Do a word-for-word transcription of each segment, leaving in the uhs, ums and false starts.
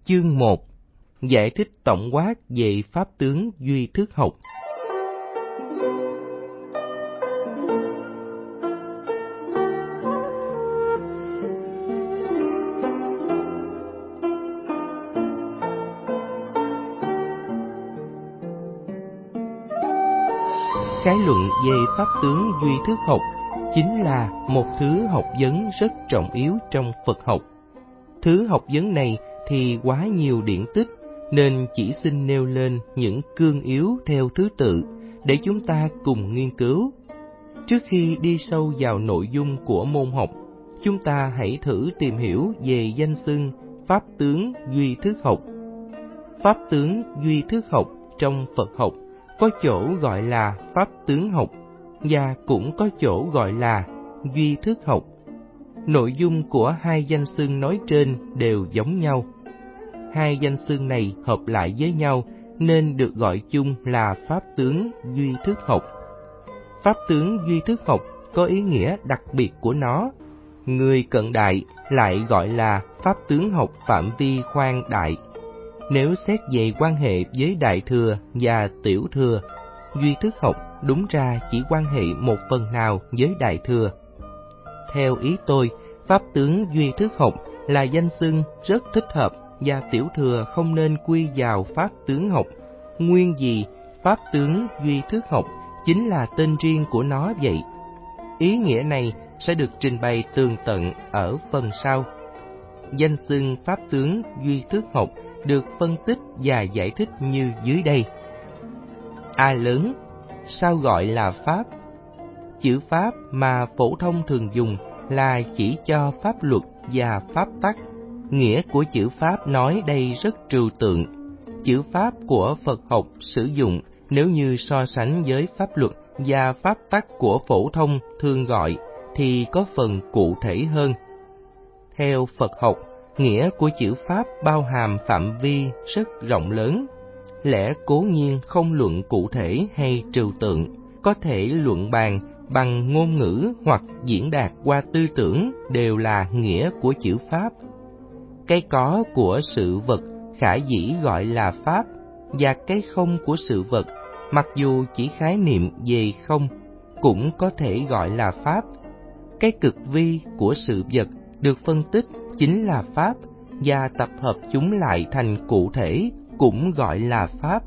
Chương một. Giải thích tổng quát về pháp tướng duy thức học. Cái luận về pháp tướng duy thức học chính là một thứ học vấn rất trọng yếu trong Phật học. Thứ học vấn này thì quá nhiều điển tích, nên chỉ xin nêu lên những cương yếu theo thứ tự để chúng ta cùng nghiên cứu. Trước khi đi sâu vào nội dung của môn học, chúng ta hãy thử tìm hiểu về danh xưng pháp tướng duy thức học. Pháp tướng duy thức học trong Phật học có chỗ gọi là pháp tướng học và cũng có chỗ gọi là duy thức học. Nội dung của hai danh xưng nói trên đều giống nhau. Hai danh xưng này hợp lại với nhau nên được gọi chung là pháp tướng duy thức học. Pháp tướng duy thức học có ý nghĩa đặc biệt của nó. Người cận đại lại gọi là pháp tướng học phạm vi khoan đại. Nếu xét về quan hệ với Đại Thừa và Tiểu Thừa, duy thức học đúng ra chỉ quan hệ một phần nào với Đại Thừa. Theo ý tôi, pháp tướng duy thức học là danh xưng rất thích hợp và Tiểu Thừa không nên quy vào pháp tướng học. Nguyên vì pháp tướng duy thức học chính là tên riêng của nó vậy. Ý nghĩa này sẽ được trình bày tường tận ở phần sau. Danh xưng pháp tướng duy thức học được phân tích và giải thích như dưới đây. A lớn, sao gọi là pháp? Chữ pháp mà phổ thông thường dùng là chỉ cho pháp luật và pháp tắc. Nghĩa của chữ pháp nói đây rất trừu tượng. Chữ pháp của Phật học sử dụng nếu như so sánh với pháp luật và pháp tắc của phổ thông thường gọi thì có phần cụ thể hơn. Theo Phật học, nghĩa của chữ pháp bao hàm phạm vi rất rộng lớn. Lẽ cố nhiên không luận cụ thể hay trừu tượng, có thể luận bàn bằng ngôn ngữ hoặc diễn đạt qua tư tưởng đều là nghĩa của chữ pháp. Cái có của sự vật khả dĩ gọi là pháp, và cái không của sự vật, mặc dù chỉ khái niệm về không, cũng có thể gọi là pháp. Cái cực vi của sự vật được phân tích chính là pháp, và tập hợp chúng lại thành cụ thể cũng gọi là pháp.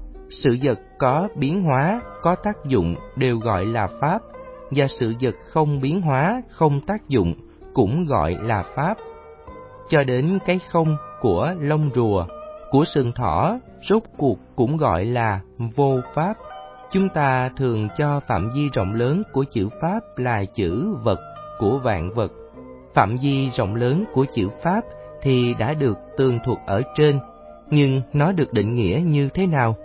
Sự vật có biến hóa, có tác dụng đều gọi là pháp, và sự vật không biến hóa, không tác dụng cũng gọi là pháp. Cho đến cái không của lông rùa, của sừng thỏ, rốt cuộc cũng gọi là vô pháp. Chúng ta thường cho phạm vi rộng lớn của chữ pháp là chữ vật của vạn vật. Phạm vi rộng lớn của chữ pháp thì đã được tường thuật ở trên, nhưng nó được định nghĩa như thế nào?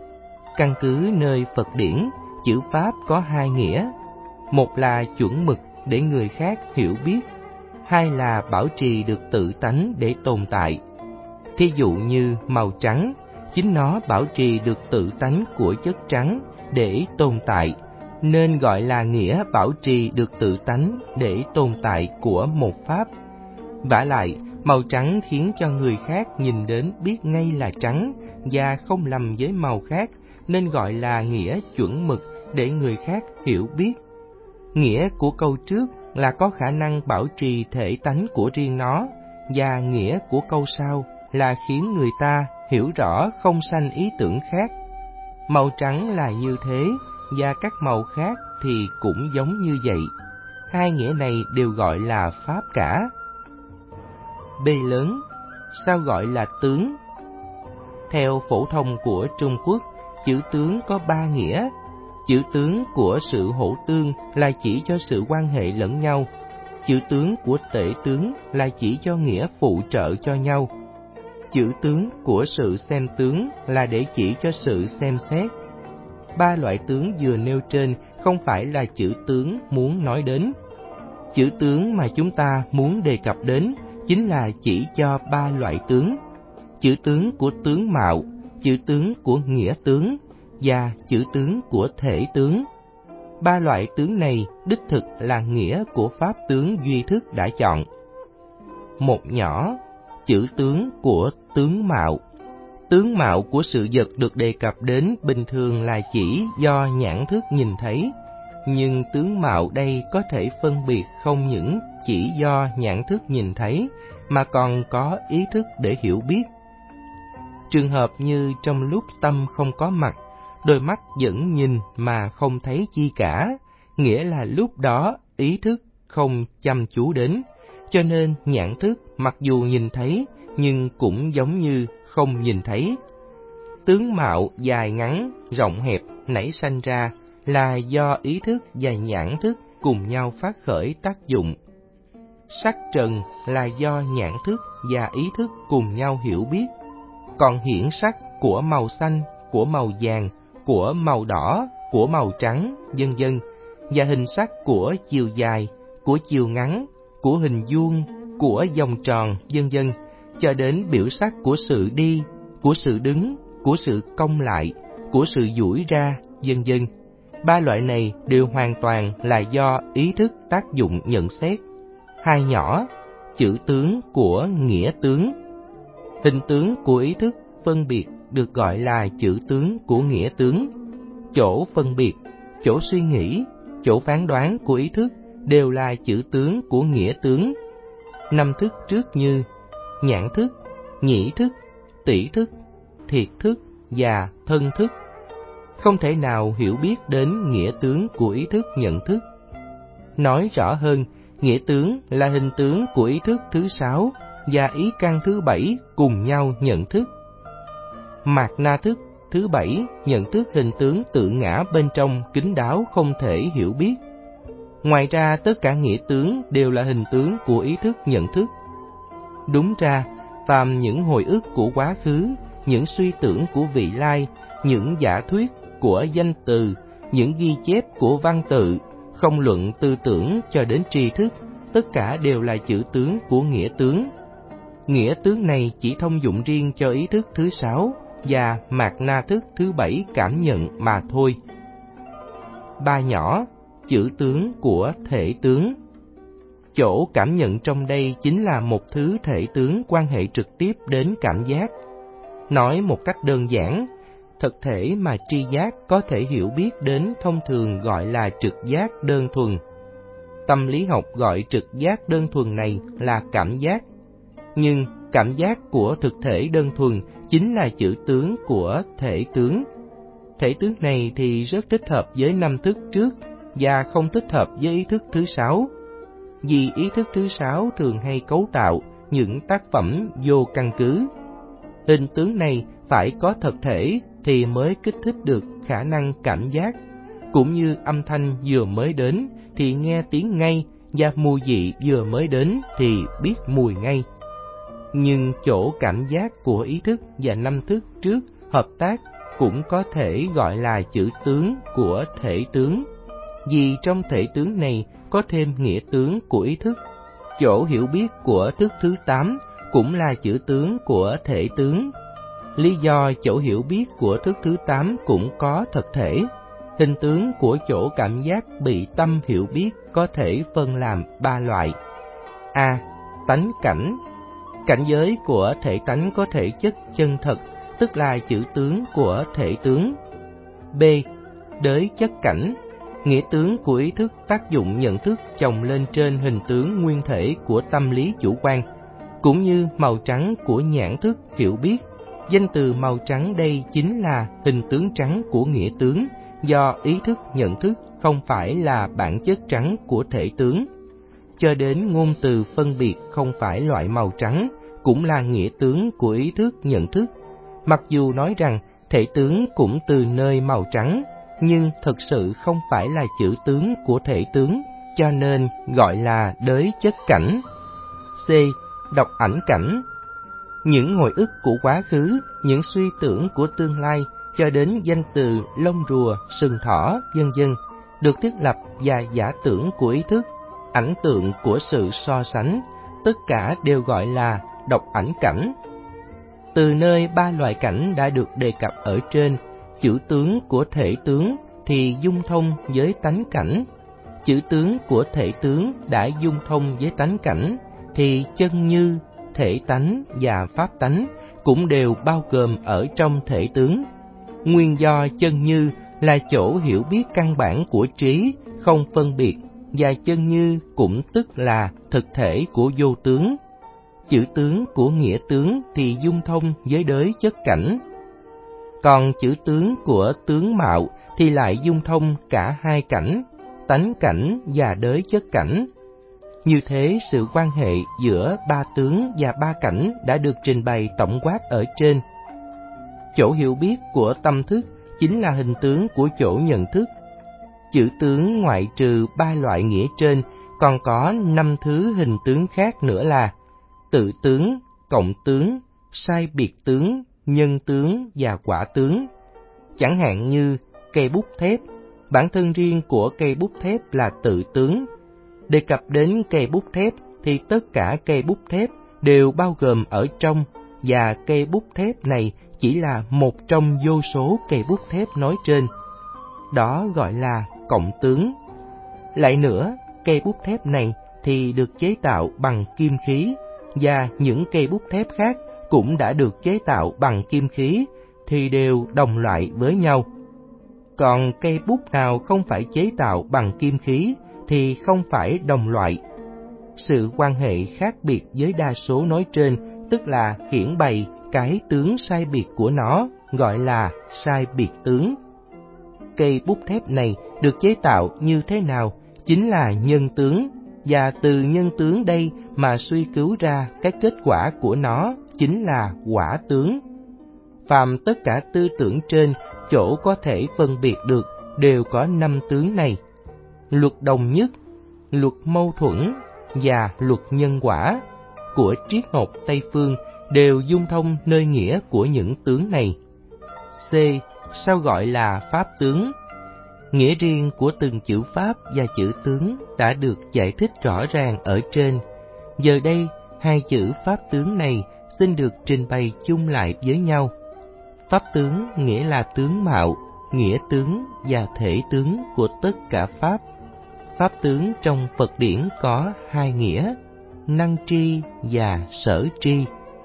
Căn cứ nơi Phật điển, chữ pháp có hai nghĩa. Một là chuẩn mực để người khác hiểu biết, hai là bảo trì được tự tánh để tồn tại. Thí dụ như màu trắng, chính nó bảo trì được tự tánh của chất trắng để tồn tại, nên gọi là nghĩa bảo trì được tự tánh để tồn tại của một pháp. Vả lại, màu trắng khiến cho người khác nhìn đến biết ngay là trắng và không lầm với màu khác, nên gọi là nghĩa chuẩn mực để người khác hiểu biết. Nghĩa của câu trước là có khả năng bảo trì thể tánh của riêng nó, và nghĩa của câu sau là khiến người ta hiểu rõ không sanh ý tưởng khác. Màu trắng là như thế, và các màu khác thì cũng giống như vậy. Hai nghĩa này đều gọi là pháp cả. B lớn, sao gọi là tướng? Theo phổ thông của Trung Quốc, chữ tướng có ba nghĩa. Chữ tướng của sự hỗ tương là chỉ cho sự quan hệ lẫn nhau. Chữ tướng của tể tướng là chỉ cho nghĩa phụ trợ cho nhau. Chữ tướng của sự xem tướng là để chỉ cho sự xem xét. Ba loại tướng vừa nêu trên không phải là chữ tướng muốn nói đến. Chữ tướng mà chúng ta muốn đề cập đến chính là chỉ cho ba loại tướng. Chữ tướng của tướng mạo, chữ tướng của nghĩa tướng và chữ tướng của thể tướng. Ba loại tướng này đích thực là nghĩa của pháp tướng duy thức đã chọn. Một nhỏ, chữ tướng của tướng mạo. Tướng mạo của sự vật được đề cập đến bình thường là chỉ do nhãn thức nhìn thấy, nhưng tướng mạo đây có thể phân biệt không những chỉ do nhãn thức nhìn thấy, mà còn có ý thức để hiểu biết. Trường hợp như trong lúc tâm không có mặt, đôi mắt vẫn nhìn mà không thấy chi cả, nghĩa là lúc đó ý thức không chăm chú đến, cho nên nhãn thức mặc dù nhìn thấy, nhưng cũng giống như không nhìn thấy. Tướng mạo dài ngắn, rộng hẹp nảy sanh ra là do ý thức và nhãn thức cùng nhau phát khởi tác dụng. Sắc trần là do nhãn thức và ý thức cùng nhau hiểu biết. Còn hiển sắc của màu xanh, của màu vàng, của màu đỏ, của màu trắng, vân vân, và hình sắc của chiều dài, của chiều ngắn, của hình vuông, của vòng tròn, vân vân, cho đến biểu sắc của sự đi, của sự đứng, của sự cong lại, của sự duỗi ra, vân vân. Ba loại này đều hoàn toàn là do ý thức tác dụng nhận xét. Hai nhỏ, chữ tướng của nghĩa tướng. Hình tướng của ý thức phân biệt được gọi là chữ tướng của nghĩa tướng. Chỗ phân biệt, chỗ suy nghĩ, chỗ phán đoán của ý thức đều là chữ tướng của nghĩa tướng. Năm thức trước như nhãn thức, nhĩ thức, tỷ thức, thiệt thức và thân thức không thể nào hiểu biết đến nghĩa tướng của ý thức nhận thức. Nói rõ hơn, nghĩa tướng là hình tướng của ý thức thứ sáu và ý căn thứ bảy cùng nhau nhận thức. Mạt na thức thứ bảy nhận thức hình tướng tự ngã bên trong kín đáo không thể hiểu biết. Ngoài ra, tất cả nghĩa tướng đều là hình tướng của ý thức nhận thức. Đúng ra, phàm những hồi ức của quá khứ, những suy tưởng của vị lai, những giả thuyết của danh từ, những ghi chép của văn tự, không luận tư tưởng cho đến tri thức, tất cả đều là chữ tướng của nghĩa tướng. Nghĩa tướng này chỉ thông dụng riêng cho ý thức thứ sáu và mạt na thức thứ bảy cảm nhận mà thôi. Ba nhỏ, chữ tướng của thể tướng. Chỗ cảm nhận trong đây chính là một thứ thể tướng quan hệ trực tiếp đến cảm giác. Nói một cách đơn giản, thực thể mà tri giác có thể hiểu biết đến thông thường gọi là trực giác đơn thuần. Tâm lý học gọi trực giác đơn thuần này là cảm giác. Nhưng cảm giác của thực thể đơn thuần chính là chữ tướng của thể tướng. Thể tướng này thì rất thích hợp với năm thức trước và không thích hợp với ý thức thứ sáu. Vì ý thức thứ sáu thường hay cấu tạo những tác phẩm vô căn cứ. Hình tướng này phải có thật thể thì mới kích thích được khả năng cảm giác, cũng như âm thanh vừa mới đến thì nghe tiếng ngay và mùi vị vừa mới đến thì biết mùi ngay. Nhưng chỗ cảm giác của ý thức và năm thức trước hợp tác cũng có thể gọi là chữ tướng của thể tướng, vì trong thể tướng này có thêm nghĩa tướng của ý thức. Chỗ hiểu biết của thức thứ tám cũng là chữ tướng của thể tướng. Lý do chỗ hiểu biết của thức thứ tám cũng có thật thể. Hình tướng của chỗ cảm giác bị tâm hiểu biết có thể phân làm ba loại. A. Tánh cảnh. Cảnh giới của thể tánh có thể chất chân thật, tức là chữ tướng của thể tướng. B. Đới chất cảnh. Nghĩa tướng của ý thức tác dụng nhận thức chồng lên trên hình tướng nguyên thể của tâm lý chủ quan, cũng như màu trắng của nhãn thức hiểu biết. Danh từ màu trắng đây chính là hình tướng trắng của nghĩa tướng, do ý thức nhận thức không phải là bản chất trắng của thể tướng. Cho đến ngôn từ phân biệt không phải loại màu trắng, cũng là nghĩa tướng của ý thức nhận thức. Mặc dù nói rằng thể tướng cũng từ nơi màu trắng, nhưng thực sự không phải là chữ tướng của thể tướng, cho nên gọi là đới chất cảnh. C. Độc ảnh cảnh. Những hồi ức của quá khứ, những suy tưởng của tương lai, cho đến danh từ lông rùa, sừng thỏ, vân vân, được thiết lập và giả tưởng của ý thức, ảnh tượng của sự so sánh, tất cả đều gọi là độc ảnh cảnh. Từ nơi ba loại cảnh đã được đề cập ở trên, chữ tướng của thể tướng thì dung thông với tánh cảnh. Chữ tướng của thể tướng đã dung thông với tánh cảnh thì chân như, thể tánh và pháp tánh cũng đều bao gồm ở trong thể tướng. Nguyên do chân như là chỗ hiểu biết căn bản của trí, không phân biệt, và chân như cũng tức là thực thể của vô tướng. Chữ tướng của nghĩa tướng thì dung thông với đới chất cảnh, còn chữ tướng của tướng mạo thì lại dung thông cả hai cảnh, tánh cảnh và đới chất cảnh. Như thế, sự quan hệ giữa ba tướng và ba cảnh đã được trình bày tổng quát ở trên. Chỗ hiểu biết của tâm thức chính là hình tướng của chỗ nhận thức. Chữ tướng ngoại trừ ba loại nghĩa trên, còn có năm thứ hình tướng khác nữa là tự tướng, cộng tướng, sai biệt tướng, nhân tướng và quả tướng. Chẳng hạn như cây bút thép, bản thân riêng của cây bút thép là tự tướng. Đề cập đến cây bút thép thì tất cả cây bút thép đều bao gồm ở trong, và cây bút thép này chỉ là một trong vô số cây bút thép nói trên. Đó gọi là cộng tướng. Lại nữa, cây bút thép này thì được chế tạo bằng kim khí, và những cây bút thép khác cũng đã được chế tạo bằng kim khí, thì đều đồng loại với nhau. Còn cây bút nào không phải chế tạo bằng kim khí thì không phải đồng loại. Sự quan hệ khác biệt với đa số nói trên, tức là hiển bày cái tướng sai biệt của nó, gọi là sai biệt tướng. Cây bút thép này được chế tạo như thế nào chính là nhân tướng, và từ nhân tướng đây mà suy cứu ra cái kết quả của nó chính là quả tướng. Phàm tất cả tư tưởng trên chỗ có thể phân biệt được đều có năm tướng này: luật đồng nhất, luật mâu thuẫn và luật nhân quả của triết học Tây phương đều dung thông nơi nghĩa của những tướng này. C. Sao gọi là pháp tướng? Nghĩa riêng của từng chữ pháp và chữ tướng đã được giải thích rõ ràng ở trên. Giờ đây, hai chữ pháp tướng này xin được trình bày chung lại với nhau. Pháp tướng nghĩa là tướng mạo, nghĩa tướng và thể tướng của tất cả pháp. Pháp tướng trong Phật điển có hai nghĩa: năng tri và sở tri.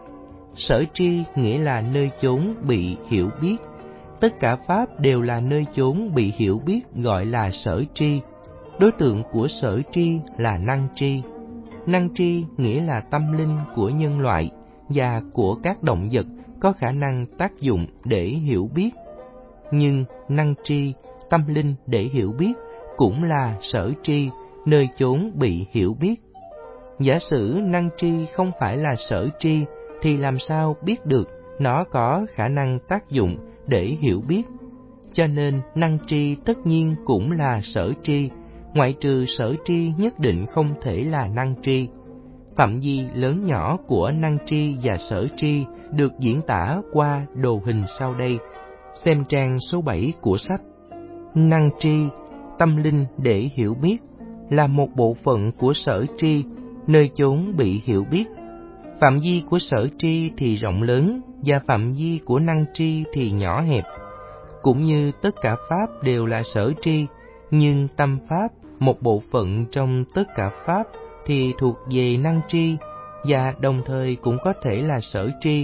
Sở tri nghĩa là nơi chốn bị hiểu biết. Tất cả pháp đều là nơi chốn bị hiểu biết, gọi là sở tri. Đối tượng của sở tri là năng tri. Năng tri nghĩa là tâm linh của nhân loại và của các động vật có khả năng tác dụng để hiểu biết. Nhưng năng tri, tâm linh để hiểu biết, cũng là sở tri, nơi chốn bị hiểu biết. Giả sử năng tri không phải là sở tri, thì làm sao biết được nó có khả năng tác dụng để hiểu biết? Cho nên năng tri tất nhiên cũng là sở tri, ngoại trừ sở tri nhất định không thể là năng tri. Phạm vi lớn nhỏ của năng tri và sở tri được diễn tả qua đồ hình sau đây. Xem trang số bảy của sách. Năng tri, tâm linh để hiểu biết, là một bộ phận của sở tri, nơi chốn bị hiểu biết. Phạm vi của sở tri thì rộng lớn, và phạm vi của năng tri thì nhỏ hẹp. Cũng như tất cả pháp đều là sở tri, nhưng tâm pháp, một bộ phận trong tất cả pháp, thì thuộc về năng tri, và đồng thời cũng có thể là sở tri.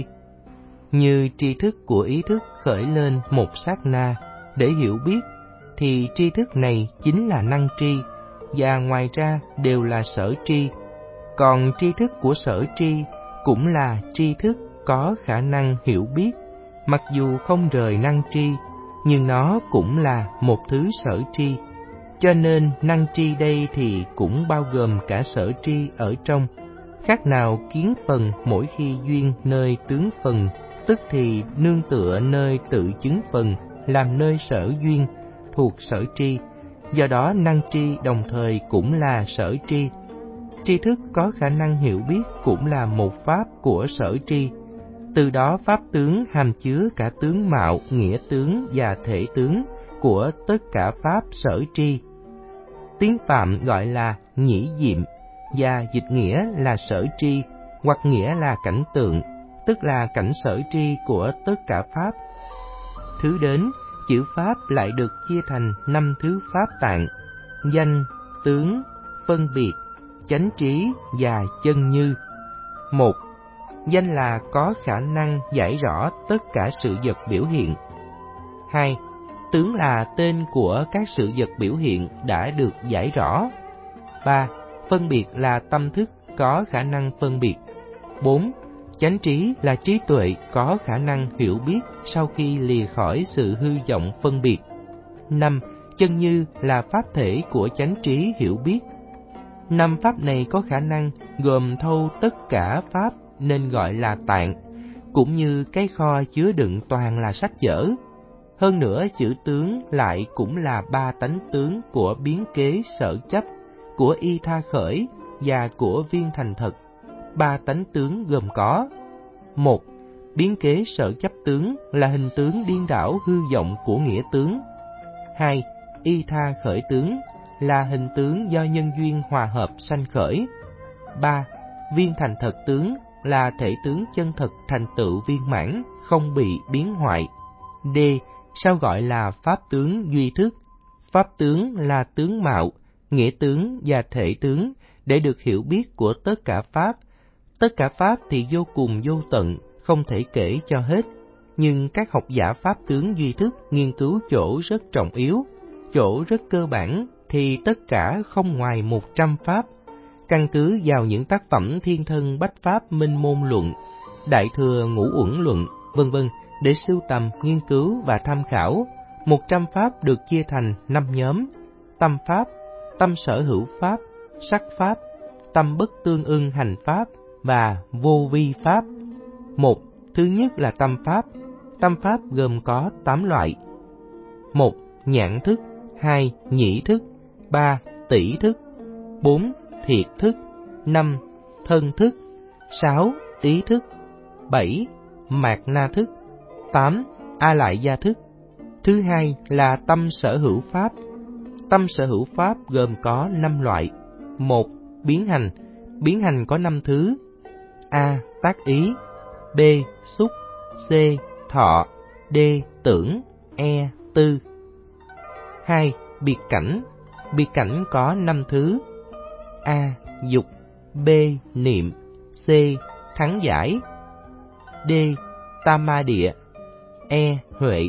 Như tri thức của ý thức khởi lên một sát na để hiểu biết, thì tri thức này chính là năng tri, và ngoài ra đều là sở tri. Còn tri thức của sở tri cũng là tri thức có khả năng hiểu biết, mặc dù không rời năng tri, nhưng nó cũng là một thứ sở tri. Cho nên năng tri đây thì cũng bao gồm cả sở tri ở trong. Khác nào kiến phần mỗi khi duyên nơi tướng phần, tức thì nương tựa nơi tự chứng phần, làm nơi sở duyên, thuộc sở tri. Do đó năng tri đồng thời cũng là sở tri. Tri thức có khả năng hiểu biết cũng là một pháp của sở tri. Từ đó pháp tướng hàm chứa cả tướng mạo, nghĩa tướng và thể tướng của tất cả pháp sở tri. Tiếng Phạm gọi là nhĩ diệm, và dịch nghĩa là sở tri, hoặc nghĩa là cảnh tượng, tức là cảnh sở tri của tất cả pháp. Thứ đến, chữ pháp lại được chia thành năm thứ pháp tạng: danh, tướng, phân biệt, chánh trí và chân như. Một. Danh là có khả năng giải rõ tất cả sự vật biểu hiện. hai. Tướng là tên của các sự vật biểu hiện đã được giải rõ. ba. Phân biệt là tâm thức có khả năng phân biệt. bốn. Chánh trí là trí tuệ có khả năng hiểu biết sau khi lìa khỏi sự hư vọng phân biệt. năm. Chân như là pháp thể của chánh trí hiểu biết. Năm pháp này có khả năng gồm thâu tất cả pháp nên gọi là tạng, cũng như cái kho chứa đựng toàn là sách vở. Hơn nữa, chữ tướng lại cũng là ba tánh tướng của biến kế sở chấp, của y tha khởi và của viên thành thật. Ba tánh tướng gồm có: một. Biến kế sở chấp tướng là hình tướng điên đảo hư vọng của nghĩa tướng. hai. Y tha khởi tướng là hình tướng do nhân duyên hòa hợp sanh khởi. ba. Viên thành thật tướng là thể tướng chân thật thành tựu viên mãn, không bị biến hoại. D. Sao gọi là pháp tướng duy thức? Pháp tướng là tướng mạo, nghĩa tướng và thể tướng để được hiểu biết của tất cả pháp. Tất cả pháp thì vô cùng vô tận, không thể kể cho hết. Nhưng các học giả pháp tướng duy thức nghiên cứu chỗ rất trọng yếu, chỗ rất cơ bản thì tất cả không ngoài một trăm pháp. Căn cứ vào những tác phẩm thiên thân bách pháp minh môn luận, đại thừa ngũ uẩn luận, vân vân để sưu tầm, nghiên cứu và tham khảo, một trăm pháp được chia thành năm nhóm: tâm pháp, tâm sở hữu pháp, sắc pháp, tâm bất tương ưng hành pháp và vô vi pháp. Một. Thứ nhất là tâm pháp. Tâm pháp gồm có tám loại. một. Nhãn thức. hai. Nhĩ thức. ba. Tỷ thức. bốn. Thiệt thức. năm. Thân thức. sáu. Ý thức. bảy. Mạt na thức. tám. A lại gia thức. Thứ hai là tâm sở hữu pháp. Tâm sở hữu pháp gồm có năm loại. một. Biến hành. Biến hành có năm thứ: A. Tác ý. B. Xúc. C. Thọ. D. Tưởng. E. Tư. hai. Biệt cảnh. Biệt cảnh có năm thứ: A. Dục. B. Niệm. C. Thắng giải. D. Tam ma địa. E. Huệ.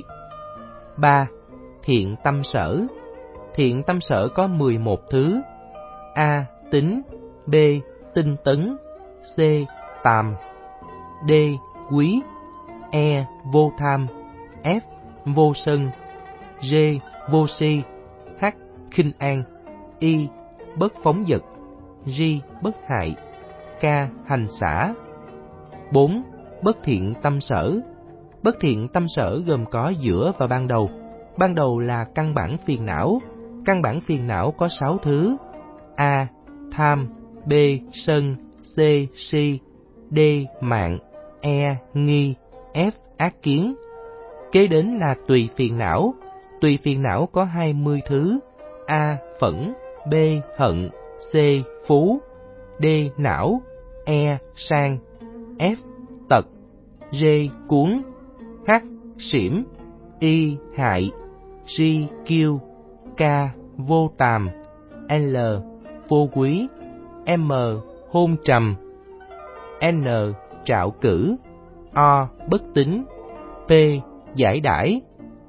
ba. Thiện tâm sở. Thiện tâm sở có mười một thứ: A. Tính. B. Tinh tấn. C. Tàm. D. Quý. E. Vô tham. F. Vô sân. G. Vô si. H. Khinh an. I. Bất phóng dật. G. Bất hại. K. Hành xả. bốn. Bất thiện tâm sở. Bất thiện tâm sở gồm có giữa và ban đầu. Ban đầu là căn bản phiền não. Căn bản phiền não có sáu thứ: A. Tham. B. Sân. C. Si. D. Mạn. E. Nghi. F. Ác kiến. Kế đến là tùy phiền não. Tùy phiền não có hai mươi thứ: A. Phẫn. B. Hận. C. Phú. D. Não. E. Sang. F. Tật. G. Cuốn. H. Xỉm. Y. Hại. G. Kiêu. K. Vô tàm. L. Vô quý. M. Hôn trầm. N. Trạo cử. O. Bất tín. P. Giải đãi.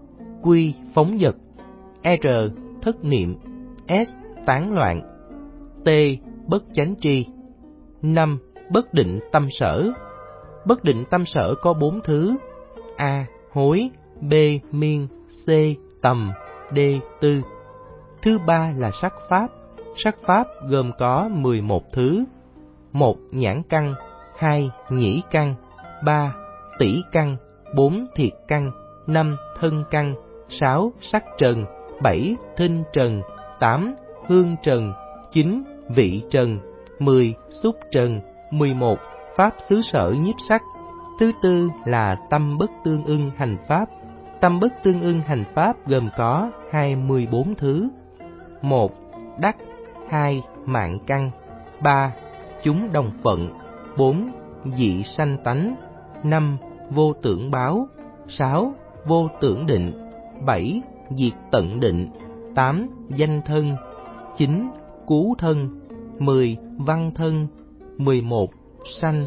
Q. Phóng dật. R. Thất niệm. S. Tán loạn. T. Bất chánh tri. năm. Bất định tâm sở. Bất định tâm sở có bốn thứ: A. Hối. B. Miên. C. Tầm. D. Tư. Thứ ba là sắc pháp. Sắc pháp gồm có mười một thứ: một. Nhãn căn. hai. Nhĩ căn. ba. Tỷ căn. bốn. Thiệt căn. năm. Thân căn. sáu. Sắc trần. bảy. Thinh trần. tám. Hương trần. chín. Vị trần. mười. Xúc trần. mười một. Pháp xứ sở nhiếp sắc. Thứ tư là tâm bất tương ưng hành pháp. Tâm bất tương ưng hành pháp gồm có hai mươi bốn thứ: một. Đắc. hai. Mạng căn. ba. Chúng đồng phận. bốn. Dị sanh tánh. năm. Vô tưởng báo. sáu. Vô tưởng định. bảy. Diệt tận định. tám. Danh thân. chín. Cú thân. mười. Văn thân. mười một. Sanh.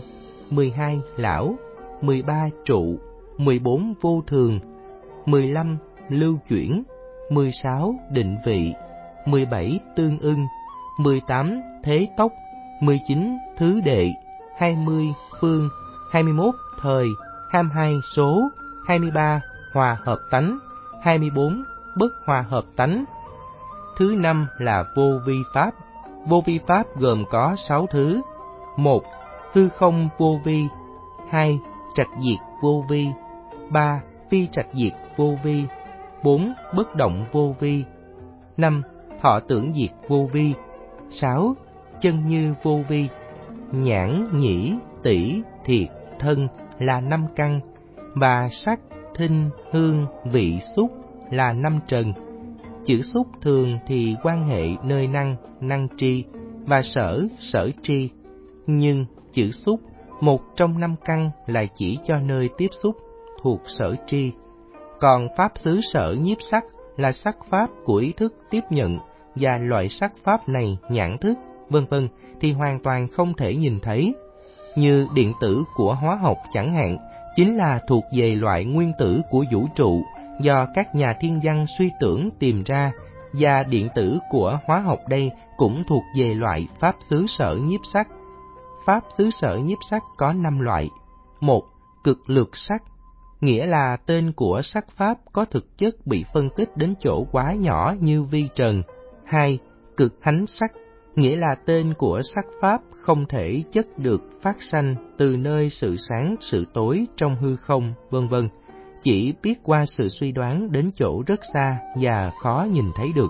mười hai lão, mười ba trụ, mười bốn vô thường, mười lăm lưu chuyển, mười sáu định vị, mười bảy tương ưng, mười tám thế tốc, mười chín thứ đệ, hai mươi phương, hai mươi mốt thời, hai mươi hai số, hai mươi ba hòa hợp tánh, hai mươi bốn bất hòa hợp tánh. Thứ năm là vô vi pháp. Vô vi pháp gồm có sáu thứ. Một, hư không vô vi. Hai, trạch diệt vô vi. Ba, phi trạch diệt vô vi. Bốn, bất động vô vi. Năm, thọ tưởng diệt vô vi. Sáu, chân như vô vi. Nhãn, nhĩ, tỷ, thiệt, thân là năm căn, và sắc, thinh, hương, vị, xúc là năm trần. Chữ xúc thường thì quan hệ nơi năng, năng tri, và sở, sở tri. Nhưng chữ xúc, một trong năm căn, là chỉ cho nơi tiếp xúc, thuộc sở tri. Còn pháp xứ sở nhiếp sắc là sắc pháp của ý thức tiếp nhận, và loại sắc pháp này nhãn thức, vân vân thì hoàn toàn không thể nhìn thấy. Như điện tử của hóa học chẳng hạn, chính là thuộc về loại nguyên tử của vũ trụ do các nhà thiên văn suy tưởng tìm ra, và điện tử của hóa học đây cũng thuộc về loại pháp xứ sở nhiếp sắc. Pháp xứ sở nhiếp sắc có năm loại. Một, cực lược sắc, nghĩa là tên của sắc pháp có thực chất bị phân tích đến chỗ quá nhỏ như vi trần. Hai, cực hánh sắc, nghĩa là tên của sắc pháp không thể chất được phát sanh từ nơi sự sáng sự tối trong hư không, vân vân, chỉ biết qua sự suy đoán đến chỗ rất xa và khó nhìn thấy được.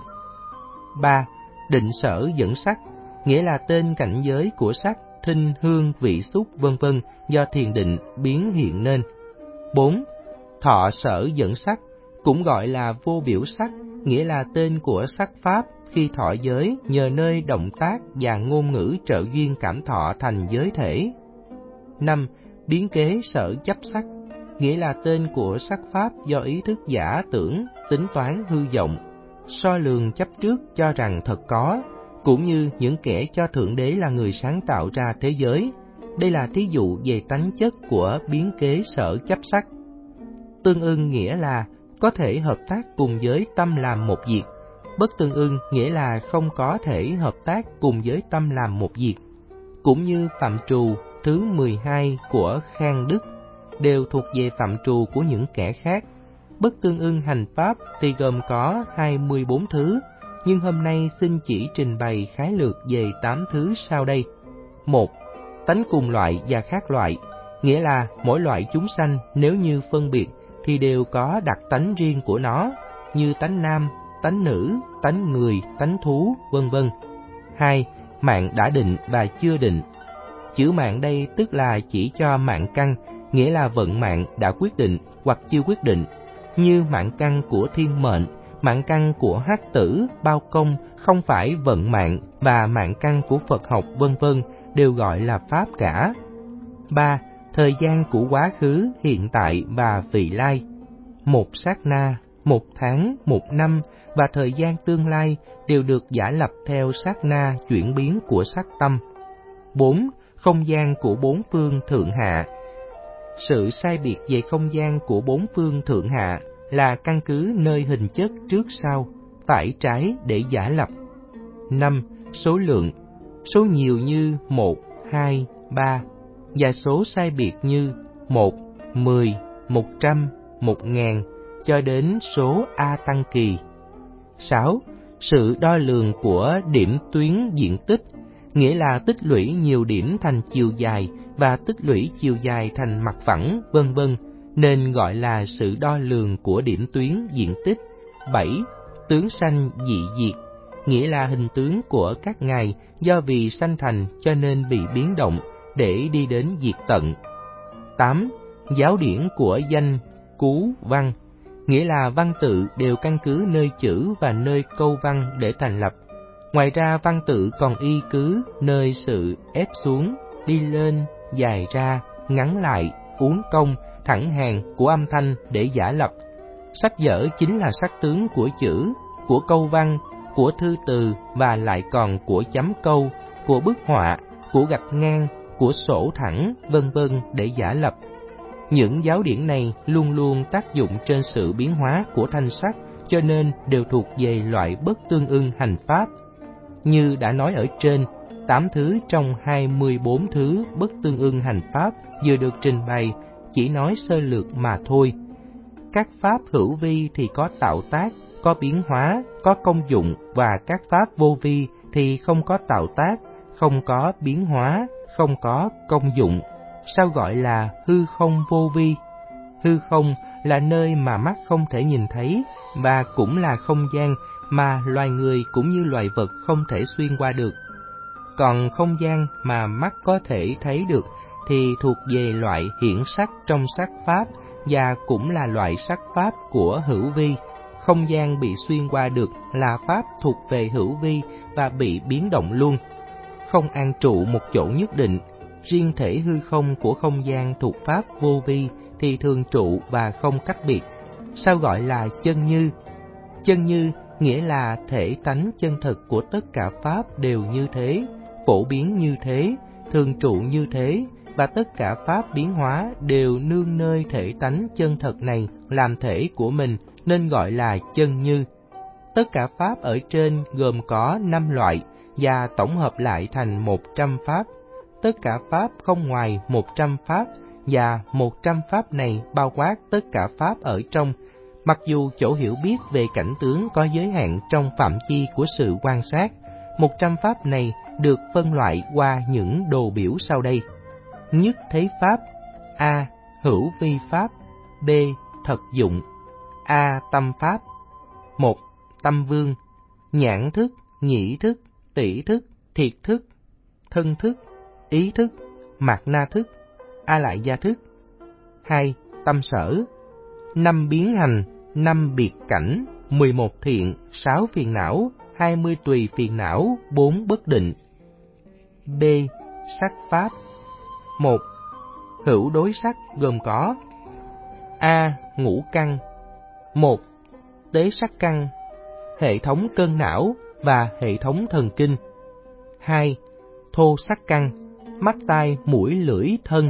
Ba, định sở dẫn sắc, nghĩa là tên cảnh giới của sắc, thinh, hương, vị, xúc, vân vân do thiền định biến hiện nên. Bốn, thọ sở dẫn sắc, cũng gọi là vô biểu sắc, nghĩa là tên của sắc pháp khi thọ giới nhờ nơi động tác và ngôn ngữ trợ duyên cảm thọ thành giới thể. Năm, biến kế sở chấp sắc, nghĩa là tên của sắc pháp do ý thức giả tưởng, tính toán hư vọng, so lường chấp trước cho rằng thật có, cũng như những kẻ cho Thượng Đế là người sáng tạo ra thế giới. Đây là thí dụ về tánh chất của biến kế sở chấp sắc. Tương ưng nghĩa là có thể hợp tác cùng với tâm làm một việc. Bất tương ưng nghĩa là không có thể hợp tác cùng với tâm làm một việc. Cũng như phạm trù thứ mười hai của Khang Đức đều thuộc về phạm trù của những kẻ khác. Bất tương ưng hành pháp thì gồm có hai mươi bốn thứ, nhưng hôm nay xin chỉ trình bày khái lược về tám thứ sau đây. Một, tánh cùng loại và khác loại, nghĩa là mỗi loại chúng sanh nếu như phân biệt thì đều có đặc tánh riêng của nó, như tánh nam, tánh nữ, tánh người, tánh thú, vân vân. Hai, mạng đã định và chưa định. Chữ mạng đây tức là chỉ cho mạng căn, nghĩa là vận mạng đã quyết định hoặc chưa quyết định, như mạng căn của thiên mệnh, mạng căn của hắc tử, bao công không phải vận mạng, và mạng căn của Phật học, vân vân đều gọi là pháp cả. Ba, thời gian của quá khứ, hiện tại và vị lai. Một sát na, một tháng, một năm và thời gian tương lai đều được giả lập theo sát na chuyển biến của sắc tâm. Bốn, không gian của bốn phương thượng hạ. Sự sai biệt về không gian của bốn phương thượng hạ là căn cứ nơi hình chất trước sau, phải trái để giả lập. Năm, số lượng. Số nhiều như một, hai, ba, và số sai biệt như một, mười, một trăm, một ngàn, cho đến số A tăng kỳ. Sáu, sự đo lường của điểm tuyến diện tích, nghĩa là tích lũy nhiều điểm thành chiều dài và tích lũy chiều dài thành mặt phẳng, vân vân, nên gọi là sự đo lường của điểm tuyến diện tích. Bảy, tướng sanh dị diệt, nghĩa là hình tướng của các ngài do vì sanh thành cho nên bị biến động để đi đến diệt tận. Tám, giáo điển của danh, cú, văn, nghĩa là văn tự đều căn cứ nơi chữ và nơi câu văn để thành lập. Ngoài ra văn tự còn y cứ nơi sự ép xuống, đi lên, dài ra, ngắn lại, uốn cong, thẳng hàng của âm thanh để giả lập. Sách vở chính là sắc tướng của chữ, của câu văn, của thư từ và lại còn của chấm câu, của bức họa, của gạch ngang, của sổ thẳng, vân vân để giả lập. Những giáo điển này luôn luôn tác dụng trên sự biến hóa của thanh sắc, cho nên đều thuộc về loại bất tương ưng hành pháp. Như đã nói ở trên, tám thứ trong hai mươi bốn thứ bất tương ưng hành pháp vừa được trình bày chỉ nói sơ lược mà thôi. Các pháp hữu vi thì có tạo tác, có biến hóa, có công dụng, và các pháp vô vi thì không có tạo tác, không có biến hóa, không có công dụng. Sao gọi là hư không vô vi? Hư không là nơi mà mắt không thể nhìn thấy, và cũng là không gian mà loài người cũng như loài vật không thể xuyên qua được. Còn không gian mà mắt có thể thấy được thì thuộc về loại hiển sắc trong sắc pháp, và cũng là loại sắc pháp của hữu vi. Không gian bị xuyên qua được là pháp thuộc về hữu vi và bị biến động luôn, không an trụ một chỗ nhất định. Riêng thể hư không của không gian thuộc pháp vô vi thì thường trụ và không cách biệt. Sao gọi là chân như? Chân như nghĩa là thể tánh chân thực của tất cả pháp đều như thế, phổ biến như thế, thường trụ như thế, và tất cả pháp biến hóa đều nương nơi thể tánh chân thật này làm thể của mình, nên gọi là chân như. Tất cả pháp ở trên gồm có năm loại và tổng hợp lại thành một trăm pháp. Tất cả pháp không ngoài một trăm pháp, và một trăm pháp này bao quát tất cả pháp ở trong. Mặc dù chỗ hiểu biết về cảnh tướng có giới hạn trong phạm chi của sự quan sát, một trăm pháp này được phân loại qua những đồ biểu sau đây. Nhất thế pháp. A. Hữu vi pháp. B. Thật dụng. A. Tâm pháp. Một. Tâm vương. Nhãn thức, nhĩ thức, tỷ thức, thiệt thức, thân thức, ý thức, mạt na thức, a lại gia thức. Hai. Tâm sở. Năm biến hành, năm biệt cảnh, mười một thiện, sáu phiền não, hai mươi tùy phiền não, bốn bất định. B. Sắc pháp. Một. Hữu đối sắc gồm có: A. Ngũ căn. Một. Tế sắc căn, hệ thống cân não và hệ thống thần kinh. Hai. Thô sắc căn, mắt tai mũi lưỡi thân.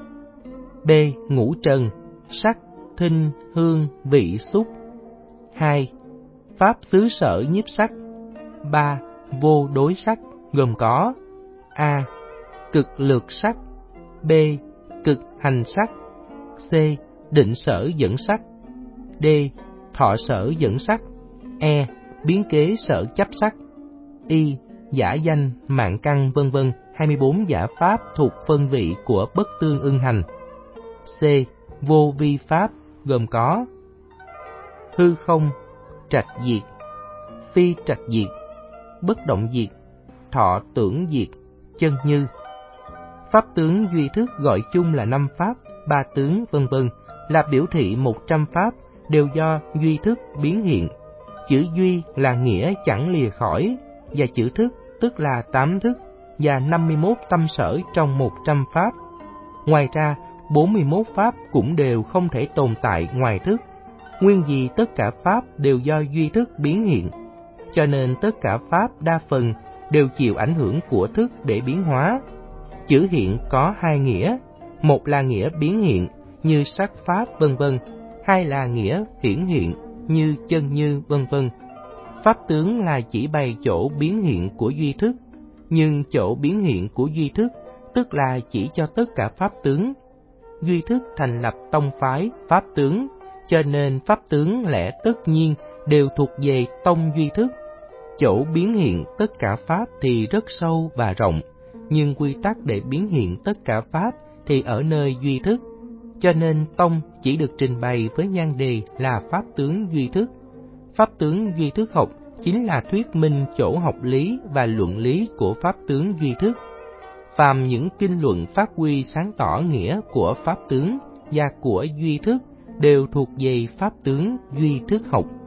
B. Ngũ trần, sắc, thinh, hương, vị, xúc. Hai. Pháp xứ sở nhiếp sắc. Ba. Vô đối sắc gồm có: A. Cực lược sắc. B. Cực hành sắc. C. Định sở dẫn sắc. D. Thọ sở dẫn sắc. E. Biến kế sở chấp sắc. Y. Giả danh, mạng căn, vân vân. hai mươi bốn giả pháp thuộc phân vị của bất tương ưng hành. C. Vô vi pháp gồm có: hư không, trạch diệt, phi trạch diệt, bất động diệt, thọ tưởng diệt, chân như. Pháp tướng duy thức gọi chung là năm pháp, ba tướng, vân vân, là biểu thị một trăm pháp đều do duy thức biến hiện. Chữ duy là nghĩa chẳng lìa khỏi, và chữ thức tức là tám thức và năm mươi mốt tâm sở trong một trăm pháp. Ngoài ra, bốn mươi mốt pháp cũng đều không thể tồn tại ngoài thức. Nguyên vì tất cả pháp đều do duy thức biến hiện, cho nên tất cả pháp đa phần đều chịu ảnh hưởng của thức để biến hóa. Chữ hiện có hai nghĩa, một là nghĩa biến hiện như sắc pháp vân vân, hai là nghĩa hiển hiện như chân như vân vân. Pháp tướng là chỉ bày chỗ biến hiện của duy thức, nhưng chỗ biến hiện của duy thức tức là chỉ cho tất cả pháp tướng. Duy thức thành lập tông phái pháp tướng, cho nên pháp tướng lẽ tất nhiên đều thuộc về tông duy thức. Chỗ biến hiện tất cả pháp thì rất sâu và rộng, nhưng quy tắc để biến hiện tất cả pháp thì ở nơi duy thức, cho nên tông chỉ được trình bày với nhan đề là pháp tướng duy thức. Pháp tướng duy thức học chính là thuyết minh chỗ học lý và luận lý của pháp tướng duy thức. Phàm những kinh luận phát huy sáng tỏ nghĩa của pháp tướng và của duy thức đều thuộc về pháp tướng duy thức học.